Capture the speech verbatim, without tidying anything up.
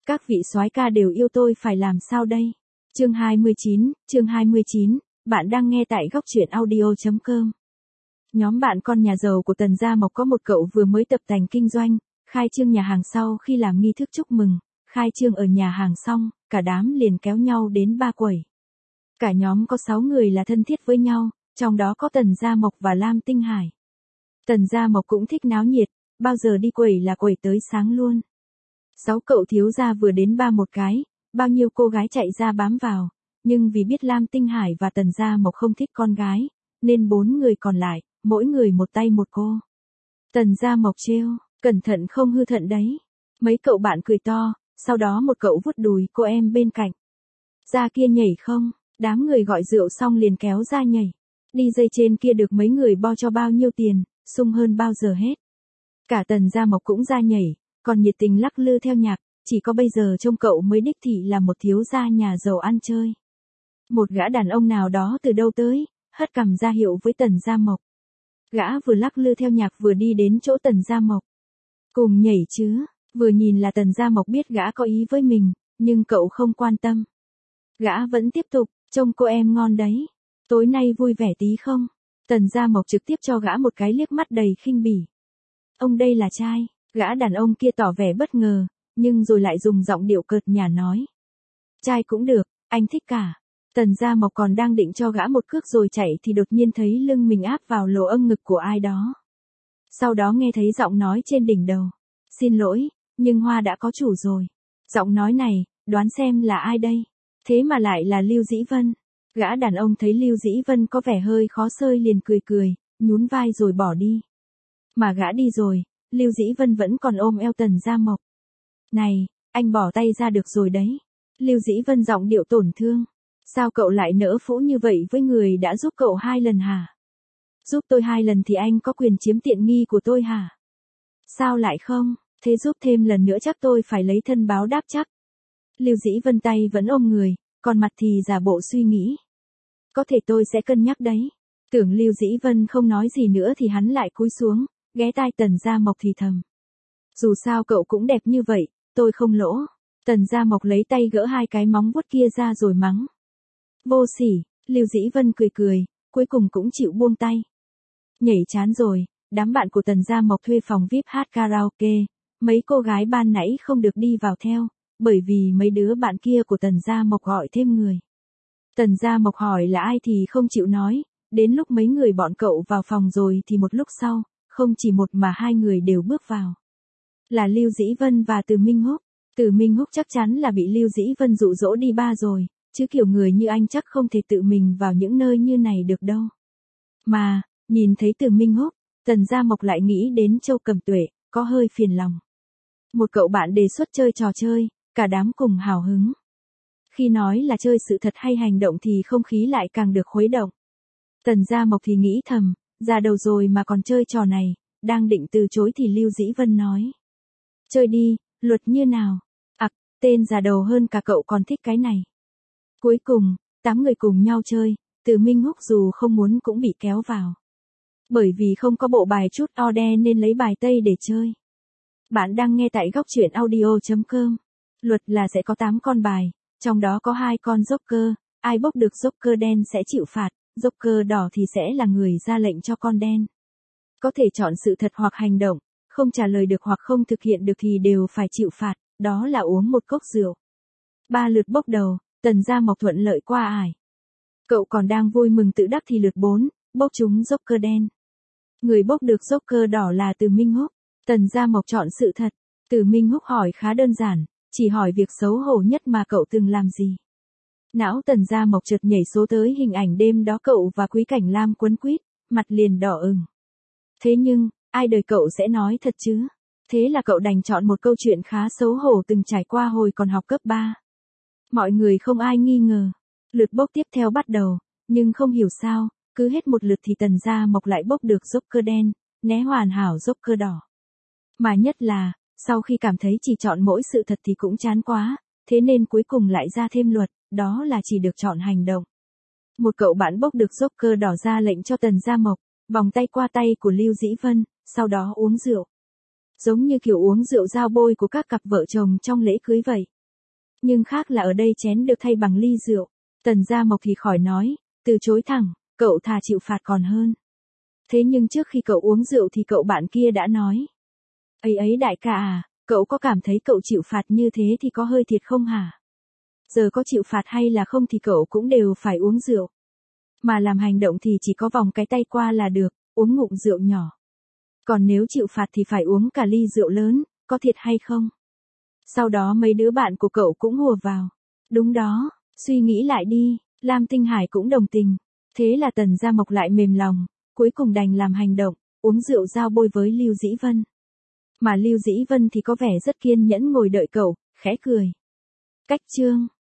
Các vị soái ca đều yêu tôi phải làm sao đây? Chương hai mươi chín, chương hai mươi chín, bạn đang nghe tại góc truyện audio chấm com. Nhóm bạn con nhà giàu của Tần Gia Mộc có một cậu vừa mới tập tành kinh doanh, khai trương nhà hàng sau khi làm nghi thức chúc mừng, khai trương ở nhà hàng xong, cả đám liền kéo nhau đến ba quẩy. Cả nhóm có sáu người là thân thiết với nhau, trong đó có Tần Gia Mộc và Lam Tinh Hải. Tần Gia Mộc cũng thích náo nhiệt, bao giờ đi quẩy là quẩy tới sáng luôn. Sáu cậu thiếu gia vừa đến ba một cái, bao nhiêu cô gái chạy ra bám vào, nhưng vì biết Lam Tinh Hải và Tần Gia Mộc không thích con gái, nên bốn người còn lại, mỗi người một tay một cô. Tần Gia Mộc trêu, cẩn thận không hư thận đấy. Mấy cậu bạn cười to, sau đó một cậu vuốt đùi cô em bên cạnh. Ra kia nhảy không, đám người gọi rượu xong liền kéo ra nhảy. Đi dây trên kia được mấy người bo cho bao nhiêu tiền, sung hơn bao giờ hết. Cả Tần Gia Mộc cũng ra nhảy, còn nhiệt tình lắc lư theo nhạc, chỉ có bây giờ trông cậu mới đích thị là một thiếu gia nhà giàu ăn chơi. Một gã đàn ông nào đó từ đâu tới, hất cằm ra hiệu với Tần Gia Mộc. Gã vừa lắc lư theo nhạc vừa đi đến chỗ Tần Gia Mộc. Cùng nhảy chứ, vừa nhìn là Tần Gia Mộc biết gã có ý với mình, nhưng cậu không quan tâm. Gã vẫn tiếp tục, trông cô em ngon đấy. Tối nay vui vẻ tí không? Tần Gia Mộc trực tiếp cho gã một cái liếc mắt đầy khinh bỉ. Ông đây là trai, gã đàn ông kia tỏ vẻ bất ngờ, nhưng rồi lại dùng giọng điệu cợt nhả nói. Trai cũng được, anh thích cả. Tần Gia Mộc còn đang định cho gã một cước rồi chạy thì đột nhiên thấy lưng mình áp vào lỗ âng ngực của ai đó. Sau đó nghe thấy giọng nói trên đỉnh đầu. Xin lỗi, nhưng hoa đã có chủ rồi. Giọng nói này, đoán xem là ai đây? Thế mà lại là Lưu Dĩ Vân. Gã đàn ông thấy Lưu Dĩ Vân có vẻ hơi khó sơi liền cười cười, nhún vai rồi bỏ đi. Mà gã đi rồi, Lưu Dĩ Vân vẫn còn ôm eo Tần Gia Mộc. Này, anh bỏ tay ra được rồi đấy. Lưu Dĩ Vân giọng điệu tổn thương. Sao cậu lại nỡ phũ như vậy với người đã giúp cậu hai lần hả? Giúp tôi hai lần thì anh có quyền chiếm tiện nghi của tôi hả? Sao lại không? Thế giúp thêm lần nữa chắc tôi phải lấy thân báo đáp chắc. Lưu Dĩ Vân tay vẫn ôm người, còn mặt thì giả bộ suy nghĩ. Có thể tôi sẽ cân nhắc đấy. Tưởng Lưu Dĩ Vân không nói gì nữa thì hắn lại cúi xuống, ghé tai Tần Gia Mộc thì thầm. Dù sao cậu cũng đẹp như vậy, tôi không lỗ. Tần Gia Mộc lấy tay gỡ hai cái móng vuốt kia ra rồi mắng. Vô sỉ, Lưu Dĩ Vân cười cười, cuối cùng cũng chịu buông tay. Nhảy chán rồi, đám bạn của Tần Gia Mộc thuê phòng vi ai pi hát karaoke, mấy cô gái ban nãy không được đi vào theo, bởi vì mấy đứa bạn kia của Tần Gia Mộc gọi thêm người. Tần Gia Mộc hỏi là ai thì không chịu nói, đến lúc mấy người bọn cậu vào phòng rồi thì một lúc sau, không chỉ một mà hai người đều bước vào. Là Lưu Dĩ Vân và Từ Minh Húc. Từ Minh Húc chắc chắn là bị Lưu Dĩ Vân dụ dỗ đi ba rồi, chứ kiểu người như anh chắc không thể tự mình vào những nơi như này được đâu. Mà, nhìn thấy Từ Minh Húc, Tần Gia Mộc lại nghĩ đến Châu Cẩm Tuệ, có hơi phiền lòng. Một cậu bạn đề xuất chơi trò chơi, cả đám cùng hào hứng. Khi nói là chơi sự thật hay hành động thì không khí lại càng được khuấy động. Tần Gia Mộc thì nghĩ thầm, già đầu rồi mà còn chơi trò này, đang định từ chối thì Lưu Dĩ Vân nói. Chơi đi, luật như nào? Ặc, à, tên già đầu hơn cả cậu còn thích cái này. Cuối cùng, tám người cùng nhau chơi, Từ Minh Húc dù không muốn cũng bị kéo vào. Bởi vì không có bộ bài chút order nên lấy bài Tây để chơi. Bạn đang nghe tại góc truyện audio chấm com. Luật là sẽ có tám con bài, trong đó có hai con Joker, ai bốc được Joker đen sẽ chịu phạt, Joker đỏ thì sẽ là người ra lệnh cho con đen. Có thể chọn sự thật hoặc hành động, không trả lời được hoặc không thực hiện được thì đều phải chịu phạt, đó là uống một cốc rượu. Ba lượt bốc đầu, Tần Gia Mộc thuận lợi qua ải. Cậu còn đang vui mừng tự đắc thì lượt bốn, bốc trúng Joker đen. Người bốc được Joker đỏ là Từ Minh Húc. Tần Gia Mộc chọn sự thật. Từ Minh Húc hỏi khá đơn giản, chỉ hỏi việc xấu hổ nhất mà cậu từng làm gì. Não Tần Gia Mộc chợt nhảy số tới hình ảnh đêm đó cậu và Quý Cảnh Lam quấn quýt, mặt liền đỏ ửng. Thế nhưng, ai đời cậu sẽ nói thật chứ? Thế là cậu đành chọn một câu chuyện khá xấu hổ từng trải qua hồi còn học cấp ba. Mọi người không ai nghi ngờ. Lượt bốc tiếp theo bắt đầu, nhưng không hiểu sao, cứ hết một lượt thì Tần Gia Mộc lại bốc được Joker đen, né hoàn hảo Joker đỏ. Mà nhất là, sau khi cảm thấy chỉ chọn mỗi sự thật thì cũng chán quá, thế nên cuối cùng lại ra thêm luật, đó là chỉ được chọn hành động. Một cậu bạn bốc được Joker đỏ ra lệnh cho Tần Gia Mộc, vòng tay qua tay của Lưu Dĩ Vân, sau đó uống rượu. Giống như kiểu uống rượu giao bôi của các cặp vợ chồng trong lễ cưới vậy. Nhưng khác là ở đây chén được thay bằng ly rượu. Tần Gia Mộc thì khỏi nói, từ chối thẳng, cậu thà chịu phạt còn hơn. Thế nhưng trước khi cậu uống rượu thì cậu bạn kia đã nói. Ấy ấy đại ca à, cậu có cảm thấy cậu chịu phạt như thế thì có hơi thiệt không hả? Giờ có chịu phạt hay là không thì cậu cũng đều phải uống rượu. Mà làm hành động thì chỉ có vòng cái tay qua là được, uống ngụm rượu nhỏ. Còn nếu chịu phạt thì phải uống cả ly rượu lớn, có thiệt hay không? Sau đó mấy đứa bạn của cậu cũng hùa vào. Đúng đó, suy nghĩ lại đi, Lam Tinh Hải cũng đồng tình. Thế là Tần Gia Mộc lại mềm lòng, cuối cùng đành làm hành động, uống rượu giao bôi với Lưu Dĩ Vân. Mà Lưu Dĩ Vân thì có vẻ rất kiên nhẫn ngồi đợi cậu, khẽ cười. Cách chương